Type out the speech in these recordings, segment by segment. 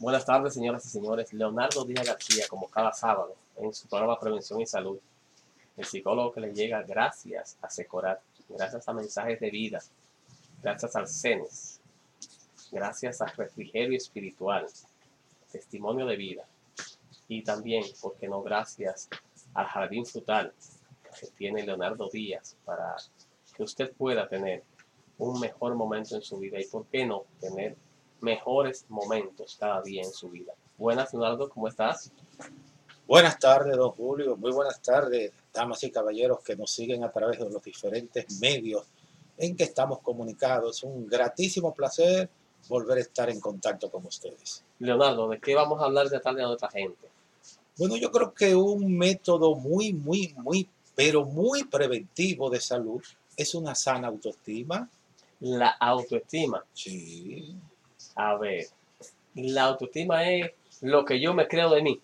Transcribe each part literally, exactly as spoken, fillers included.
Buenas tardes, señoras y señores. Leonardo Díaz García, como cada sábado, en su programa Prevención y Salud. El psicólogo que le llega gracias a Secorat, gracias a mensajes de vida, gracias al CENES, gracias a Refrigerio Espiritual, Testimonio de Vida. Y también, ¿por qué no?, gracias al Jardín Frutal que tiene Leonardo Díaz para que usted pueda tener un mejor momento en su vida y, ¿por qué no?, tener mejores momentos cada día en su vida. Buenas, Leonardo, ¿cómo estás? Buenas tardes, don Julio. Muy buenas tardes, damas y caballeros que nos siguen a través de los diferentes medios en que estamos comunicados. Es un gratísimo placer volver a estar en contacto con ustedes. Leonardo, ¿de qué vamos a hablar de tarde a nuestra gente? Bueno, yo creo que un método muy, muy, muy, pero muy preventivo de salud es una sana autoestima. La autoestima. Sí. A ver, la autoestima es lo que yo me creo de mí.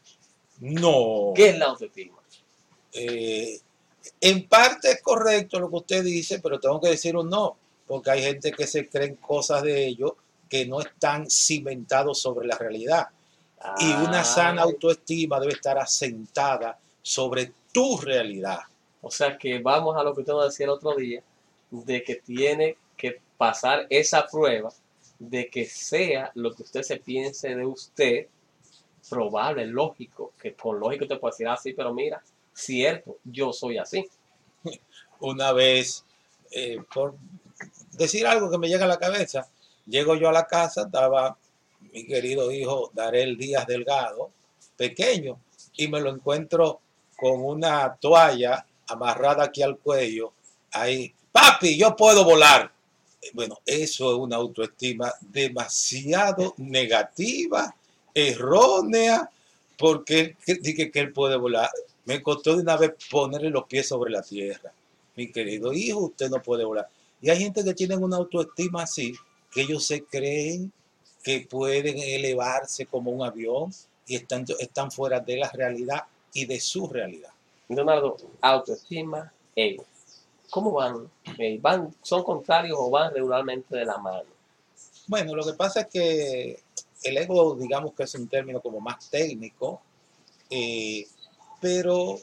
No. ¿Qué es la autoestima? Eh, en parte es correcto lo que usted dice, pero tengo que decir un no, porque hay gente que se creen cosas de ellos que no están cimentados sobre la realidad. Y una sana Ay, autoestima debe estar asentada sobre tu realidad. o sea que vamos a lo que usted nos decía el otro día, de que tiene que pasar esa prueba de que sea lo que usted se piense de usted, probable, lógico, que con lógico te puede decir así, pero mira, cierto, yo soy así. Una vez, eh, por decir algo que me llega a la cabeza, llego yo a la casa, estaba mi querido hijo Darel Díaz Delgado, pequeño, y me lo encuentro con una toalla amarrada aquí al cuello, ahí, papi, yo puedo volar. Bueno, eso es una autoestima demasiado negativa, errónea, porque él dije que él puede volar. Me costó de una vez ponerle los pies sobre la tierra. Mi querido hijo, usted no puede volar. Y hay gente que tiene una autoestima así, que ellos se creen que pueden elevarse como un avión y están, están fuera de la realidad y de su realidad. Leonardo, autoestima, ego. ¿Cómo van? Eh, van? ¿Son contrarios o van regularmente de la mano? Bueno, lo que pasa es que el ego, digamos que es un término como más técnico, eh, pero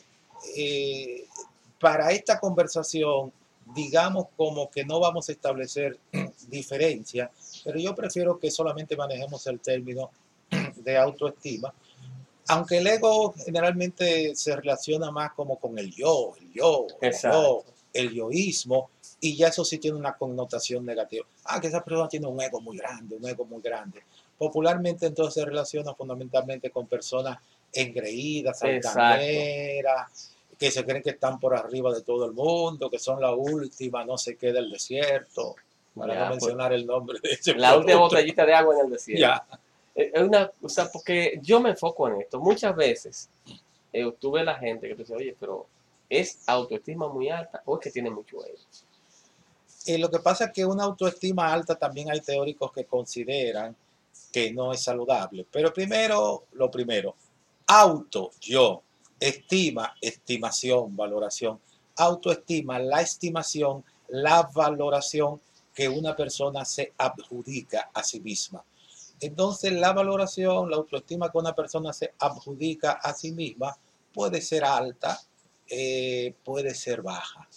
eh, para esta conversación, digamos como que no vamos a establecer diferencia, pero yo prefiero que solamente manejemos el término de autoestima, aunque el ego generalmente se relaciona más como con el yo, el yo, el yo, Exacto. el yoísmo, y ya eso sí tiene una connotación negativa. Ah, que esa persona tiene un ego muy grande, un ego muy grande. Popularmente entonces se relaciona fundamentalmente con personas engreídas, Exacto. altaneras, que se creen que están por arriba de todo el mundo, que son la última, no sé qué, del desierto, para no Ya, pues, mencionar el nombre de ese la última producto. botellita de agua en el desierto. Ya. Eh, Es una, o sea, porque yo me enfoco en esto. Muchas veces eh, tuve la gente que te dice, oye, pero ¿es autoestima muy alta o es que tiene mucho ego? Eh, lo que pasa es que una autoestima alta también hay teóricos que consideran que no es saludable. Pero primero, lo primero, auto, yo, estima, estimación, valoración. Autoestima, la estimación, la valoración que una persona se adjudica a sí misma. Entonces, la valoración, la autoestima que una persona se adjudica a sí misma puede ser alta, eh, puede ser baja.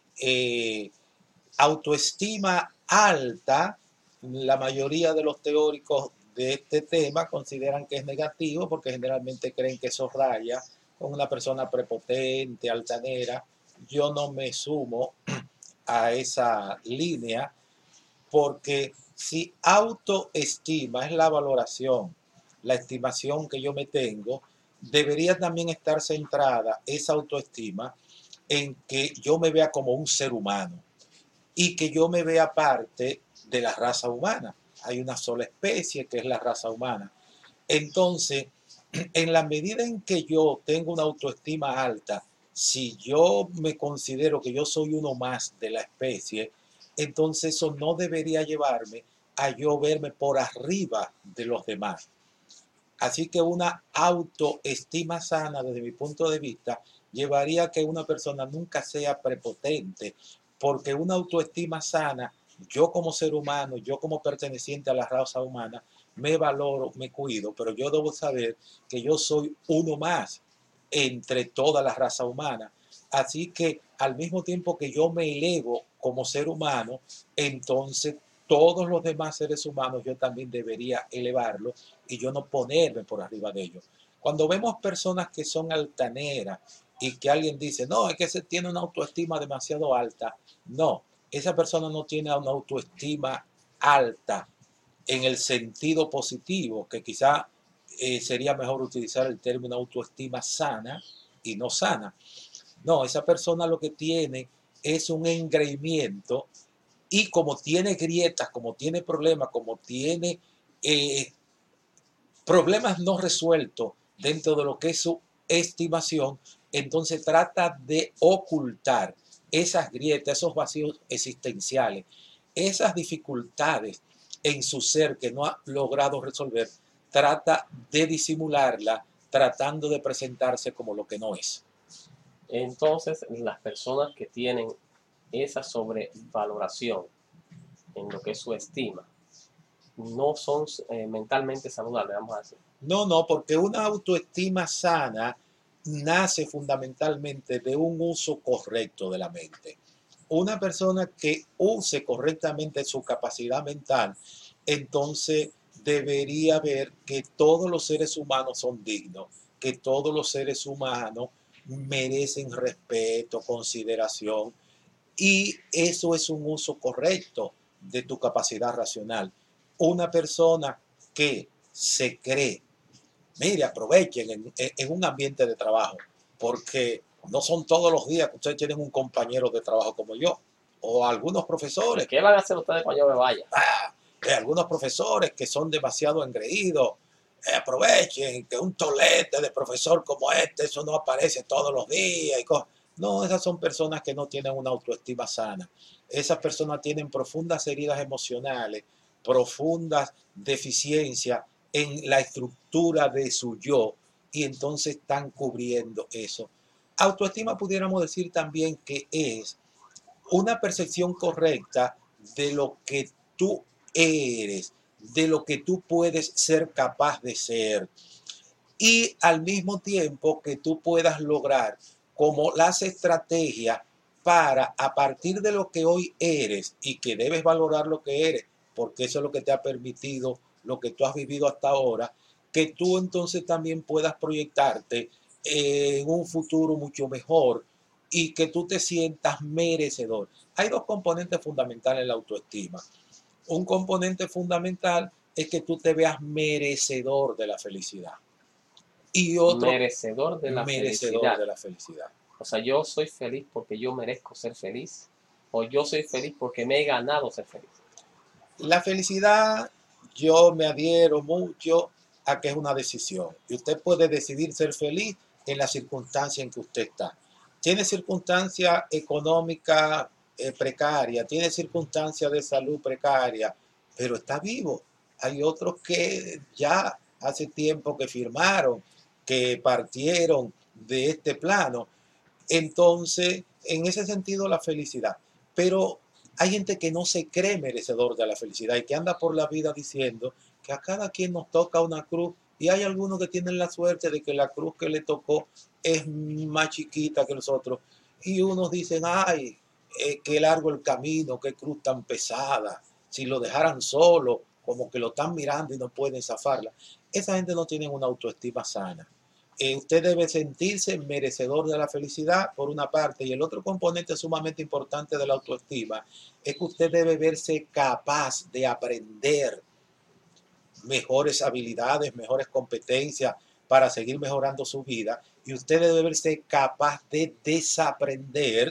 Eh, Autoestima alta, la mayoría de los teóricos de este tema consideran que es negativo porque generalmente creen que eso raya con una persona prepotente, altanera. Yo no me sumo a esa línea porque si autoestima es la valoración, la estimación que yo me tengo, debería también estar centrada esa autoestima en que yo me vea como un ser humano y que yo me vea parte de la raza humana. Hay una sola especie que es la raza humana. Entonces, en la medida en que yo tengo una autoestima alta, si yo me considero que yo soy uno más de la especie, entonces eso no debería llevarme a yo verme por arriba de los demás. Así que una autoestima sana, desde mi punto de vista, llevaría a que una persona nunca sea prepotente, porque una autoestima sana, yo como ser humano, yo como perteneciente a la raza humana, me valoro, me cuido, pero yo debo saber que yo soy uno más entre toda la raza humana. Así que al mismo tiempo que yo me elevo como ser humano, entonces todos los demás seres humanos yo también debería elevarlo y yo no ponerme por arriba de ellos. Cuando vemos personas que son altaneras y que alguien dice, no, es que se tiene una autoestima demasiado alta, no, esa persona no tiene una autoestima alta en el sentido positivo, que quizá eh, sería mejor utilizar el término autoestima sana y no sana. No, esa persona lo que tiene es un engreimiento y como tiene grietas, como tiene problemas, como tiene eh, problemas no resueltos dentro de lo que es su estimación, entonces trata de ocultar esas grietas, esos vacíos existenciales, esas dificultades en su ser que no ha logrado resolver, trata de disimularla, tratando de presentarse como lo que no es. Entonces, las personas que tienen esa sobrevaloración en lo que es su estima, no son eh, mentalmente saludables, vamos a decir. No, no, porque una autoestima sana nace fundamentalmente de un uso correcto de la mente. Una persona que use correctamente su capacidad mental, entonces debería ver que todos los seres humanos son dignos, que todos los seres humanos merecen respeto, consideración, y eso es un uso correcto de tu capacidad racional. Una persona que se cree, mire, aprovechen en, en un ambiente de trabajo, porque no son todos los días que ustedes tienen un compañero de trabajo como yo, o algunos profesores. ¿Qué van a hacer ustedes cuando yo me vaya? Ah, eh, algunos profesores que son demasiado engreídos. Eh, aprovechen que un tolete de profesor como este, eso no aparece todos los días. Y no, esas son personas que no tienen una autoestima sana. Esas personas tienen profundas heridas emocionales, profundas deficiencias en la estructura de su yo y entonces están cubriendo eso. Autoestima pudiéramos decir también que es una percepción correcta de lo que tú eres, de lo que tú puedes ser capaz de ser y al mismo tiempo que tú puedas lograr como las estrategias para a partir de lo que hoy eres y que debes valorar lo que eres, porque eso es lo que te ha permitido lo que tú has vivido hasta ahora, que tú entonces también puedas proyectarte en un futuro mucho mejor y que tú te sientas merecedor. Hay dos componentes fundamentales en la autoestima. Un componente fundamental es que tú te veas merecedor de la felicidad. Y otro merecedor de la merecedor felicidad. de la felicidad. O sea, yo soy feliz porque yo merezco ser feliz, o yo soy feliz porque me he ganado ser feliz. La felicidad, yo me adhiero mucho a que es una decisión. Y usted puede decidir ser feliz en la circunstancia en que usted está. Tiene circunstancias económicas eh, precarias, tiene circunstancias de salud precaria, pero está vivo. Hay otros que ya hace tiempo que firmaron, que partieron de este plano. Entonces, en ese sentido, la felicidad. Pero hay gente que no se cree merecedor de la felicidad y que anda por la vida diciendo que a cada quien nos toca una cruz y hay algunos que tienen la suerte de que la cruz que le tocó es más chiquita que los otros. Y unos dicen, ay, eh, qué largo el camino, qué cruz tan pesada. Si lo dejaran solo, como que lo están mirando y no pueden zafarla. Esa gente no tiene una autoestima sana. Eh, usted debe sentirse merecedor de la felicidad, por una parte, y el otro componente sumamente importante de la autoestima es que usted debe verse capaz de aprender mejores habilidades, mejores competencias para seguir mejorando su vida, y usted debe verse capaz de desaprender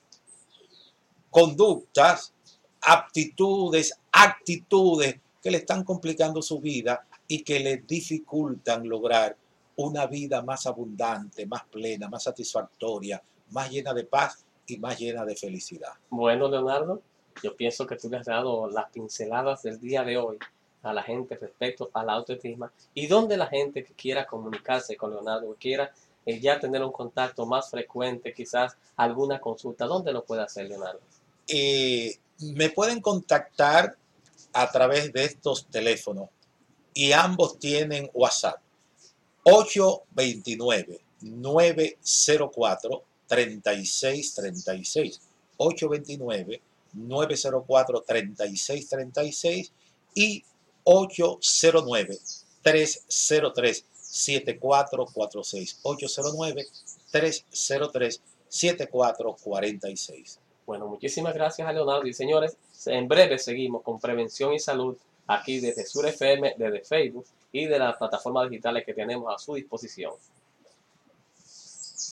conductas, aptitudes, actitudes que le están complicando su vida y que le dificultan lograr una vida más abundante, más plena, más satisfactoria, más llena de paz y más llena de felicidad. Bueno, Leonardo, yo pienso que tú le has dado las pinceladas del día de hoy a la gente respecto a la autoestima y donde la gente que quiera comunicarse con Leonardo, que quiera eh, ya tener un contacto más frecuente, quizás alguna consulta, ¿dónde lo puede hacer, Leonardo? Eh, me pueden contactar a través de estos teléfonos y ambos tienen WhatsApp. ocho dos nueve, nueve cero cuatro, tres seis tres seis. ocho dos nueve, nueve cero cuatro, tres seis tres seis y ocho cero nueve, tres cero tres, siete cuatro cuatro seis. ocho cero nueve, tres cero tres, siete cuatro cuatro seis. Bueno, muchísimas gracias a Leonardo y señores, en breve seguimos con Prevención y Salud aquí desde Sur F M, desde Facebook y de las plataformas digitales que tenemos a su disposición.